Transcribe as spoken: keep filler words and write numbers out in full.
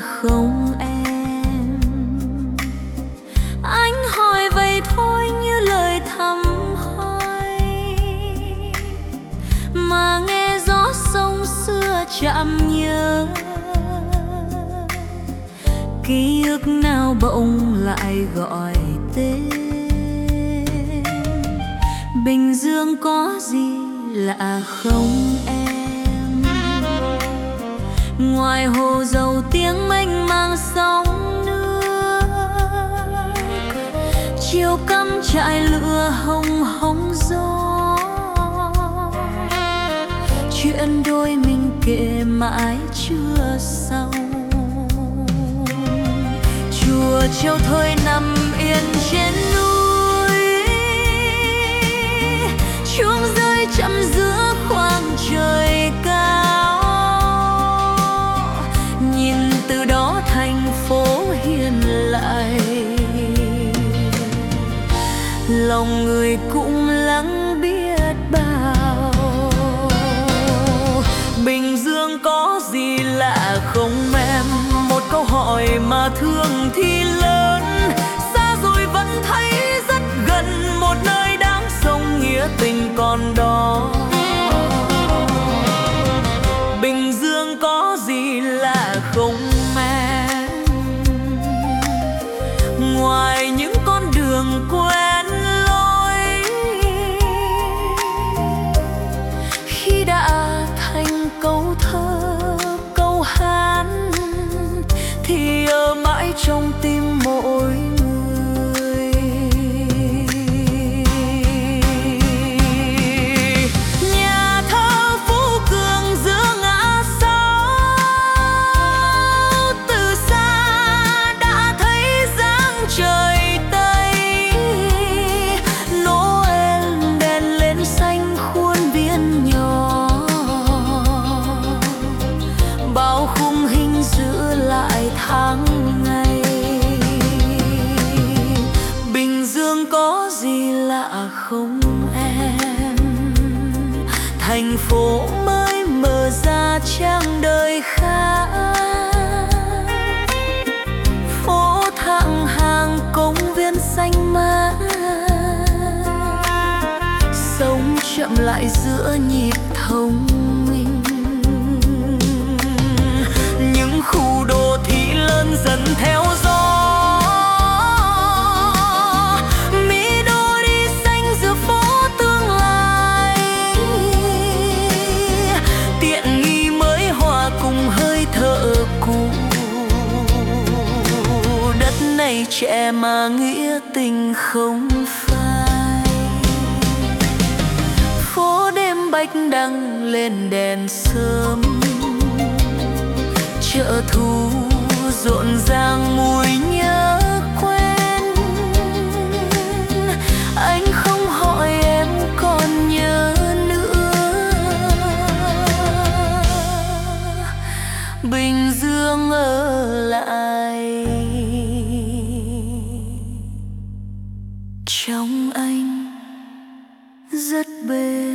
không em. Anh hỏi vậy thôi như lời thăm hỏi, mà nghe gió sông xưa chạm nhớ. Ký ức nào bỗng lại gọi tên. Bình Dương có gì lạ không em? Ngoài hồ dầu tiếng mênh mang sóng nước, chiều cắm trại lửa hồng hồng gió. Chuyện đôi mình kể mãi chưa xong. Chùa Chiêu Thôi nằm yên trên núi, chuông rơi chậm giữa khoảng trời cao. Nhìn từ đó thành phố hiền lại, lòng người cũng lắng biết bao. Bình Dương có gì lạ không em? Một câu hỏi mà thường thì lớn, xa rồi vẫn thấy rất gần. Một nơi đáng sống nghĩa tình còn đó. Bình Dương có gì lạ không em? Ngoài những con đường quen lối, khi đã thành câu thơ câu hát thì ở mãi trong tim mỗi người. Nhà thơ Phú Cường giữa ngã sáu, từ xa đã thấy dáng trời Tây. Noel đèn lên xanh khuôn viên nhỏ, bao khung hình giữ lại tháng ngày. Bình Dương có gì lạ không em? Thành phố mới mở ra trang đời khác. Phố thẳng hàng công viên xanh mát, sống chậm lại giữa nhịp thông minh. Những khu đô thị lớn dần theo gió, Mỹ Đô đi xanh giữa phố tương lai. Tiện nghi mới hòa cùng hơi thở cũ. Đất này trẻ mà nghĩa tình không phai. Phố đêm bạch đăng lên đèn sớm, chợ thu rộn ràng mùi nhớ quen. Anh không hỏi em còn nhớ nữa. Bình Dương ở lại trong anh rất bền.